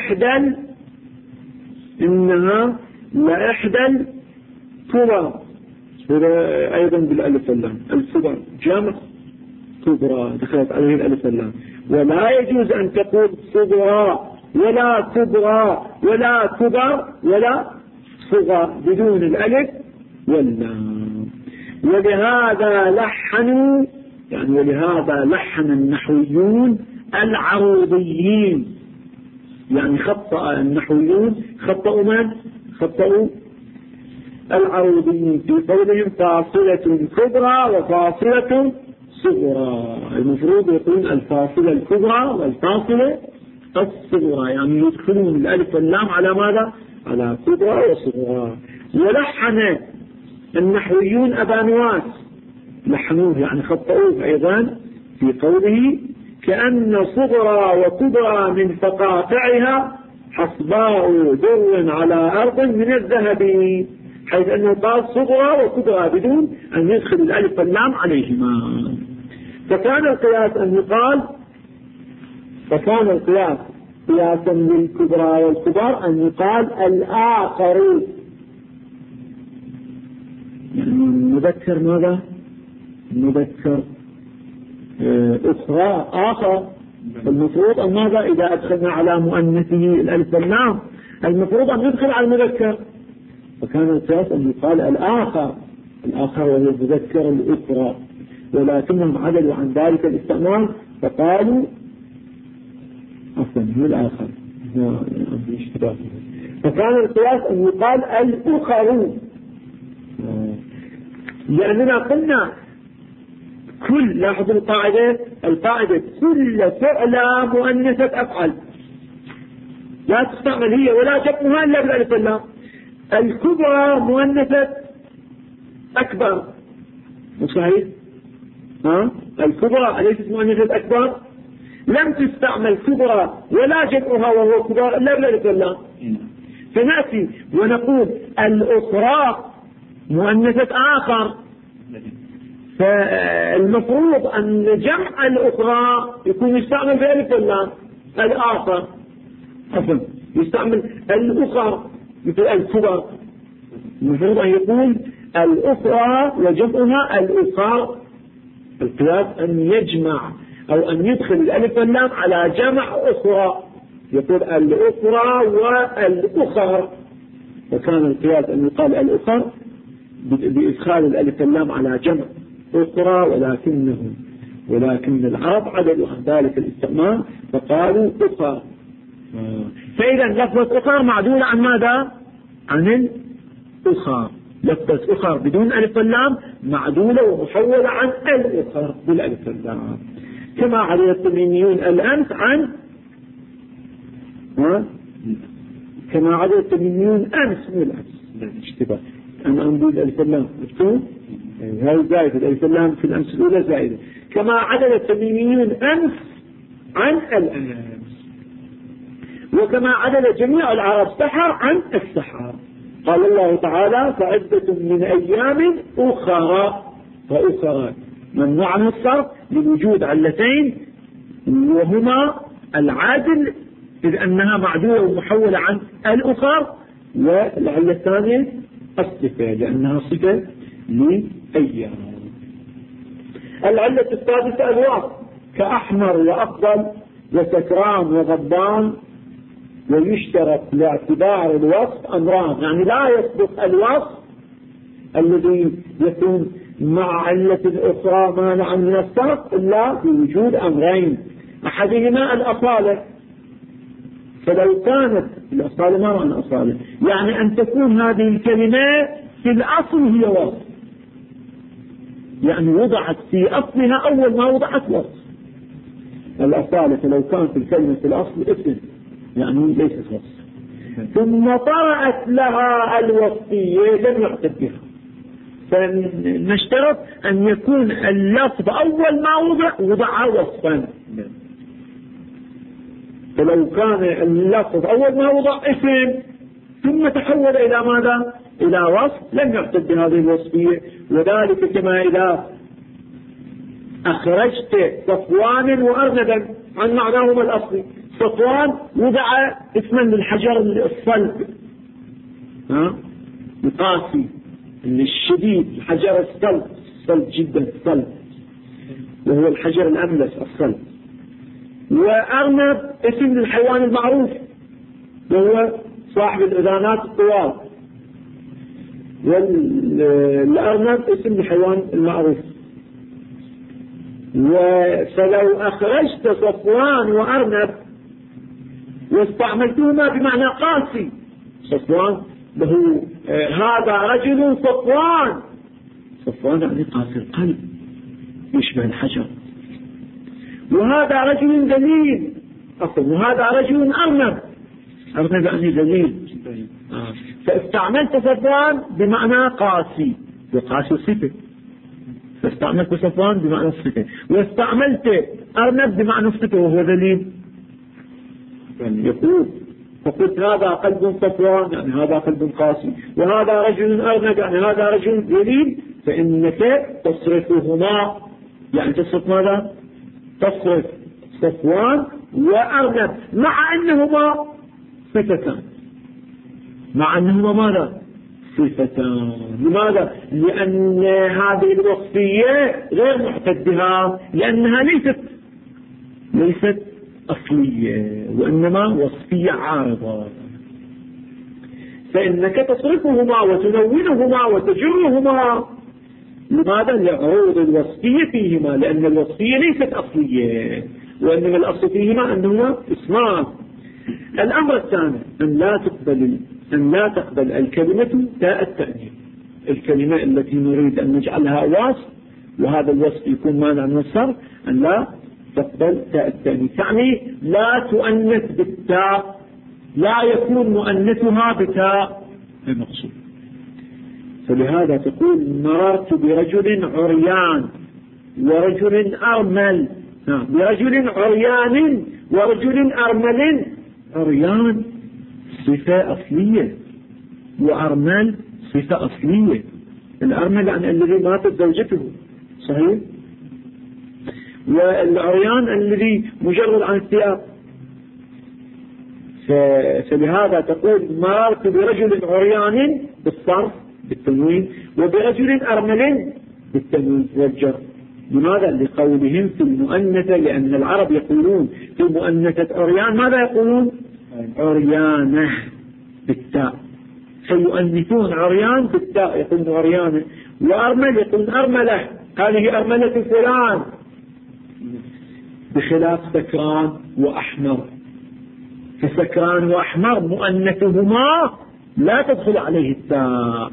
S1: لإحدى الكبر، أيضا بالألف واللام. الكبر جمع كبرى دخلت عليه الألف واللام. ولا يجوز أن تقول صغرى ولا كبرى ولا كبر ولا صغر بدون الألف واللام. ولهذا لحنوا، يعني ولهذا لحن النحويون العروضيين، يعني خطأ النحويون، خطأوا من؟ خطأوا العروضيين في قولهم فاصلة كبرى وفاصلة صغرى. المفروض يكون الفاصلة الكبرى والفاصلة الصغرى، يعني يدخلون الألف واللام على ماذا؟ على كبرى وصغرى. ولحن النحويون أبا نواس، لحنوه يعني خطأوه أيضا في قوله كأن صغرى وكبرى من فقاطعها حصباء در على أرض من الذهب، حيث أنه قال صغرى وكبرى بدون أن يدخل الألف واللام عليهما. فكان القياس أن يقال، فكان القياس قياسا للكبرى والكبار أن يقال الآخر، يعني نذكر ماذا؟ نذكر أخرى آخر. المفروض أن ماذا إذا أدخلنا على مؤنثه الألف واللام المفروض أن ندخل على المذكر، فكان القياس أن يقال الآخر، الآخر وهو المذكر الأخرى، ولكنهم عدلوا عن ذلك الاستعمال فقالوا أصلا هو الآخر. فكان القياس أن يقال الأخر، لأننا قلنا كل، لاحظوا القاعدة كل فعل مؤنثة أفعل لا تستعمل هي ولا جمعها إلا بالألف واللام. الكبرى مؤنثة أكبر، صحيح؟ الكبرى أليست مؤنثة أكبر؟ لم تستعمل كبرى ولا جمعها وهو كبار إلا بالألف واللام. فنأتي ونقول الأخرى مؤنثة آخر، فالمفروض أن جمع الأخرى يكون يستعمل بالألف واللام. الآخر حسن يستعمل الأخر مثل الكبر، المفروض أن يكون الأخرى وجمعها الأخر. القياس أن يجمع أو أن يدخل الألف واللام على جمع أخرى، يقول الأخرى والأخر. وكان القياس أن يقال الأخر بإدخال الألف واللام على جمع أخرى، ولكن العرب عدلوا عن ذلك الاستعمال فقالوا أخر. فإذا لفظة أخر معدولة عن ماذا؟ عن الأخر. لفظة أخر بدون ألف واللام معدولة ومحولة عن الأخر بالألف واللام، كما عدل التميميون الأمس عن كما عدل التميميون أمس من الأمس اشتباه أنا أنبول الألف واللام مكتوب هاي زائدة، الألف واللام في الأمس الأولى زائدة، كما عدل التميميون أمس عن الأمس، وكما عدل جميع العرب سحر عن السحر. قال الله تعالى فعدة من أيام أخرى، وأخرى ممنوع عنه الصرف لوجود علتين وهما العدل إذ أنها معدولة ومحولة عن الأخر، والعلة الثانية الصفة لأنها صفة لأيام. العلة السادسة الوصف كأحمر وأفضل وسكران وغضبان، ويشترط لاعتبار الوصف أمران، يعني لا يصدق الوصف الذي يكون مع علة أخرى مانعا من الصرف إلا بوجود أمرين، أحدهما الأصالة. فلو كانت الأصالة ما معنى أصالة؟ يعني أن تكون هذه الكلمة في الأصل هي وصف، يعني وضعت في أصلها أول ما وضعت وصف. الأصالة لو كانت الكلمة في الأصل اسم يعني ليست وصف، ثم طرأت لها الوصفية لم يعتد بها، فنشترط أن يكون اللفظ أول ما وضع وصفا. فلو كان اللفظ أول ما وضع اسم ثم تحول إلى ماذا؟ إلى وصف لم يعتد بهذه الوصفية. وذلك كما إذا أخرجت صفوانا وأرنبا عن معناهما الأصلي. صفوان وضع اسما للحجر الصلب القاسي الشديد، الحجر الصلب جدا الصلب، وهو الحجر الأملس الصلب. وأرنب اسم للحيوان المعروف وهو صاحب الأذانات الطوال.
S2: والأرنب اسم الحيوان المعروف. فلو أخرجت صفوان وأرنب واستعملتهما بمعنى قاسي، صفوان له هذا رجل صفوان، صفوان يعني قاسي القلب يشبه الحجر، وهذا رجل ذليل، وهذا رجل أرنب، أرنب يعني ذليل، فاستعملت صفوان بمعنى قاسي، وقاسي صفة، فاستعملت صفوان بمعنى الصفة، واستعملت أرنب بمعنى الصفة وهو ذليل. يعني يقول فقلت هذا قلب صفوان يعني هذا قلب قاسي، وهذا رجل أرنب يعني هذا رجل ذليل، فإنك تصرفهما، يعني تصرف ماذا؟ تصرف صفوان وأرنب مع أنهما صفتان، مع أنهما ماذا؟ صفتان. لماذا؟ لأن هذه الوصفية غير محتد بها، لأنها ليست أصلية، وإنما وصفية عارضة، فإنك تصرفهما وتنونهما وتجرهما. لماذا؟ لعروض الوصفية فيهما، لأن الوصفية ليست أصلية، وإنما الأصل فيهما أنهما اسمان. الأمر الثاني أن لا تقبل الكلمة تاء التأنيث، الكلمة التي نريد أن نجعلها وصف وهذا الوصف يكون مانع من الصرف، أن لا تقبل تاء التأنيث، يعني لا تؤنث بالتاء، لا يكون مؤنثها بتاء المقصود. فلهذا تقول مررت برجل عريان ورجل أرمل، برجل عريان ورجل أرمل. عريان صفة أصلية وأرمل صفة أصلية. الأرمل يعني الذي ماتت زوجته، صحيح، والعريان الذي مجرد عن الثياب. فلهذا تقول مررت برجل عريان بالصرف بالتنوين وبرجل أرمل بالتنوين والجر. لماذا؟ لقولهم في المؤنثة، لأن العرب يقولون في مؤنثة عريان ماذا يقولون؟ عريانة بالتاء، فيؤنثون عريان بالتاء يقولون عريانة، وأرمل يقولون أرملة، هذه أرملة فلان، بخلاف سكران وأحمر. فسكران وأحمر مؤنثهما لا تدخل عليه التاء،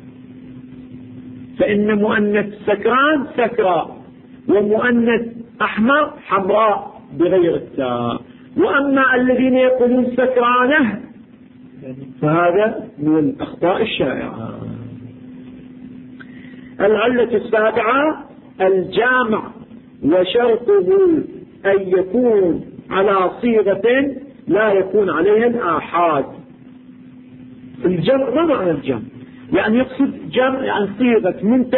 S2: فإن مؤنث سكران سكرى، ومؤنث أحمر حمراء بغير التاء. وأما الذين يقولون سكرانه فهذا من الأخطاء الشائعة. العلة السابعة الجامع، وشرطه أن يكون على صيغة لا يكون عليها الآحاد. الجمع ما معنى الجمع؟ يعني يقصد جمع يعني صيغة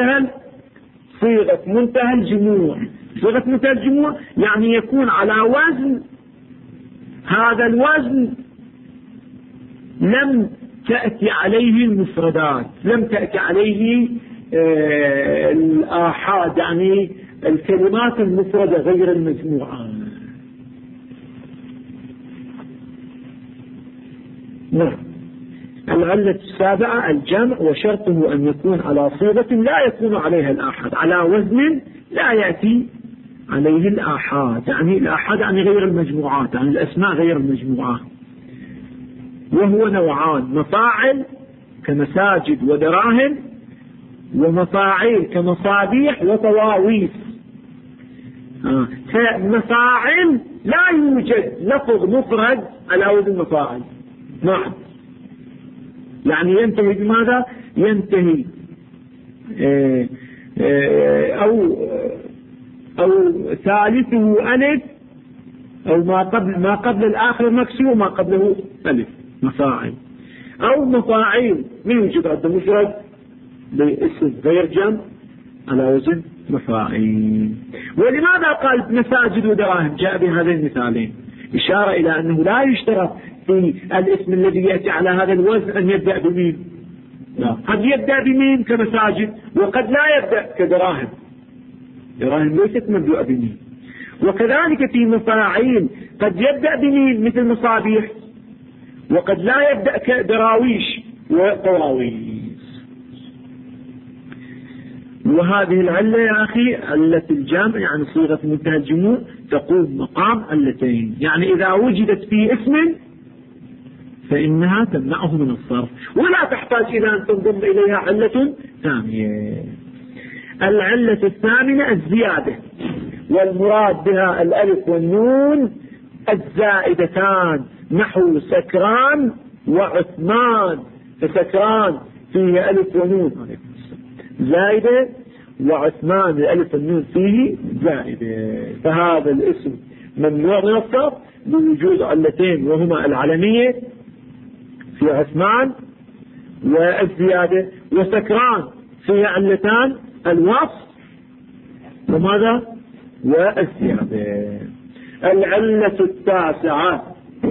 S2: منتهى الجموع. صيغة منتهى الجموع يعني يكون على وزن، هذا الوزن لم تأتي عليه المفردات، لم تأتي عليه الآحاد، يعني الكلمات المفردة غير المجموعة. نعم. العلة السابعة الجمع، وشرطه أن يكون على صيغة لا يكون عليها الآحاد، على وزن لا يأتي عليه الآحاد، يعني الآحاد يعني غير المجموعات، يعني الأسماء غير المجموعات. وهو نوعان: مفاعل كمساجد ودراهم، ومفاعيل كمصابيح وطواويس. فمفاعل لا يوجد لفظ مفرد على وزن مفاعل، نعم، يعني ينتهي بماذا؟ ينتهي أو ثالثه ألف، أو ما قبل الآخر مكسور وما قبله ألف، مفاعل. أو مفاعيل من يوجد عند مفرد باسم غير جمع على وزن مفاعيل. ولماذا قال مساجد ودراهم؟ جاء بهذين المثالين إشارة إلى أنه لا يشترط في الاسم الذي يأتي على هذا الوزن أن يبدأ بميم، لا، قد يبدأ بميم كمساجد، وقد لا يبدأ كدراهم، دراهم ليست مبدوءة بميم. وكذلك في مفاعيل قد يبدأ بميم مثل مصابيح، وقد لا يبدأ كدراويش وطواويس. وهذه العلة يا أخي علة الجمع يعني صيغة منتهى الجموع تقوم مقام علتين، يعني إذا وجدت في اسم فإنها تمنعه من الصرف ولا تحتاج إلى أن تنضم إليها علة ثانية. العلة الثامنة الزيادة، والمراد بها الألف والنون الزائدتان، نحو سكران وعثمان، فسكران فيه ألف ونون زائدة، وعثمان الألف والنون فيه زائدة، فهذا الاسم ممنوع من الصرف بوجود علتين وهما العلمية في عثمان والزيادة، وسكران فيه علتان الوصف وماذا والزيادة. العلة التاسعة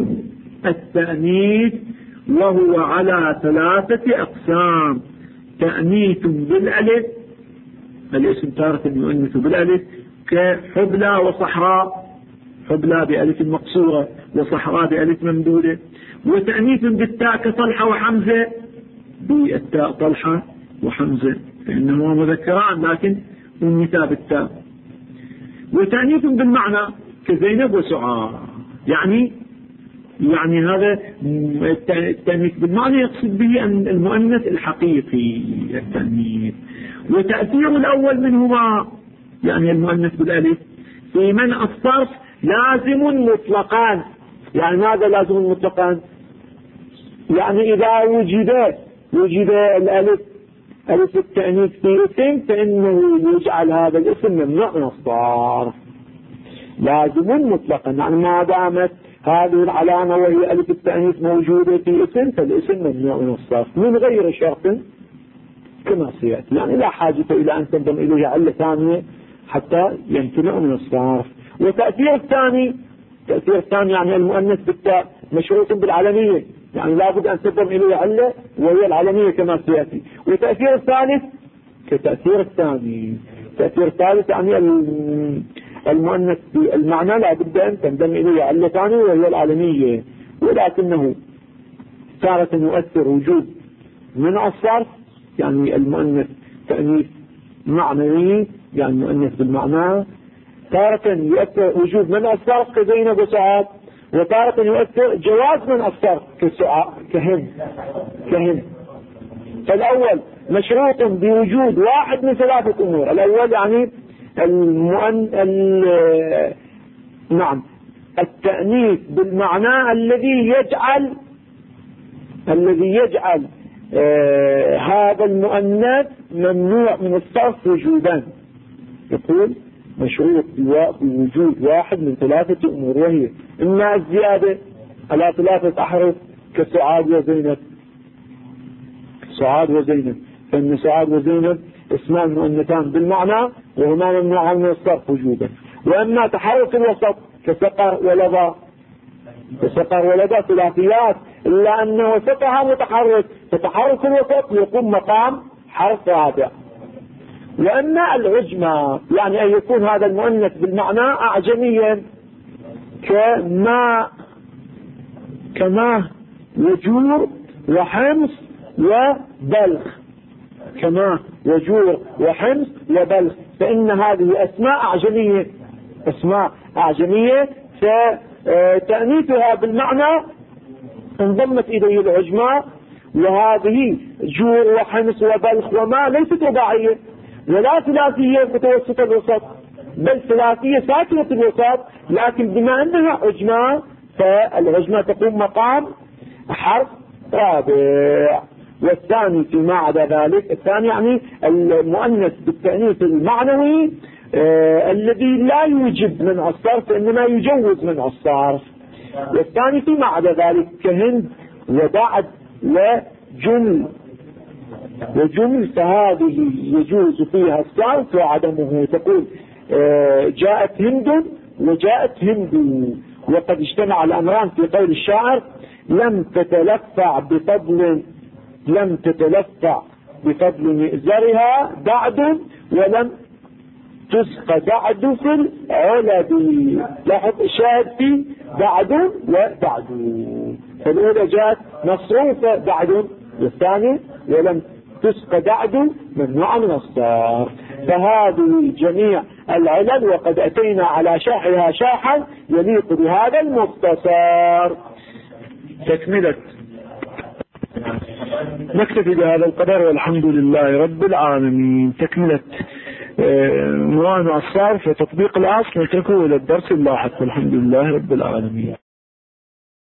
S2: التأنيث، وهو على 3 أقسام: تأنيث بالألف، الاسم تارة يؤنث بالألف كحبلى وصحراء، حبلى بألف مقصورة وصحراء بألف ممدودة، وتأنيث بالتاء كطلحة وحمزة، بالتاء طلحة وحمزة فإنهما مذكران لكن أنثى بالتاء، وتأنيث بالمعنى كزينب وسعاد، يعني هذا التأنيث بالمعنى يقصد به أن المؤنث الحقيقي التأنيث. وتأثير الأول منهما يعني المؤنث بالألف في منع الصرف لازم مطلقان. يعني ماذا لازم مطلقان؟ يعني إذا وجد الألف ألف التأنيث في اسم فإنه يجعل هذا الاسم ممنوع من الصرف لازم مطلقا، يعني ما دامت هذه العلامة وهي ألف التأنيث موجودة في اسم فالاسم ممنوع من الصرف من غير شرط كما سيأتي، يعني لا حاجة إلى أن تنضم إليه علة ثانية حتى يمتنع من الصرف. وتأثير الثاني يعني المؤنث بالتاء مشروط بالعلمية، يعني لابد أن تنضم إليه علة وهي العلمية كما سيأتي. وتأثير الثالث كتأثير الثاني. تأثير الثالث يعني المؤنث بالمعنى لابد أن تنضم إليه علة ثانية وهي العلمية، ولكنه تارة يؤثر وجود منع الصرف، يعني المؤنث تأنيث معنوي يعني المؤنث بالمعنى، تارة يؤثر وجود منع الصرف كزينب وسعاد، وتارة يؤثر جواز منع الصرف كهند. فالأول مشروط بوجود واحد من 3 أمور. الأول يعني التأنيث بالمعنى الذي يجعل هذا المؤنث ممنوع من الصرف وجودا. يقول مشروط بوجود واحد من 3 أمور، وهي إما الزيادة على 3 أحرف كسعاد وزينب، فإن سعاد وزينب اسمان مؤنثان بالمعنى وهما ممنوعان من الصرف وجودا. وإما تحرك الوسط كسقر ولدى ثلاثيات، إلا أن وسطها متحرك، فتحرك الوسط يقوم مقام حرف رابع. وإما العجمة، يعني أن يكون هذا المؤنث بالمعنى أعجميا كما وجور وحمص وبلخ، فإن هذه أسماء أعجمية فتأنيثها بالمعنى انضمت إليه العجمة. وهذه جور وحمص وبلخ وما ليست رباعية ولا ثلاثية متوسطة الوسط، بل ثلاثية ساكنة الوسط، لكن بما أنها عجمة فالعجمة تقوم مقام حرف رابع. والثاني فيما عدا ذلك، الثاني يعني المؤنث بالتأنيث المعنوي الذي لا يوجب منع الصرف إنما يجوز منع الصرف. والثاني فيما عدا ذلك كهند وبعد وجمل فهذه يجوز فيها الصرف وعدمه. تقول جاءت هند وجاءت هند، وقد اجتمع الأمران في قول الشاعر: لم تتلفع بفضل مئزرها بعد، ولم تسق بعد في العلب. لاحظ الشاهد في بعد وبعد، فالأولى جاءت مصروفة بعد، والثانية ولم تسق بعد ممنوع من الصرف. فهذه جميع العلل، وقد أتينا على شرحها شرحا يليق بهذا المختصر.
S1: تكملة. نكتفي بهذا القدر والحمد لله رب العالمين. تكملة موانع الصرف وتطبيق الأصل نتركه إلى الدرس اللاحق والحمد لله رب العالمين.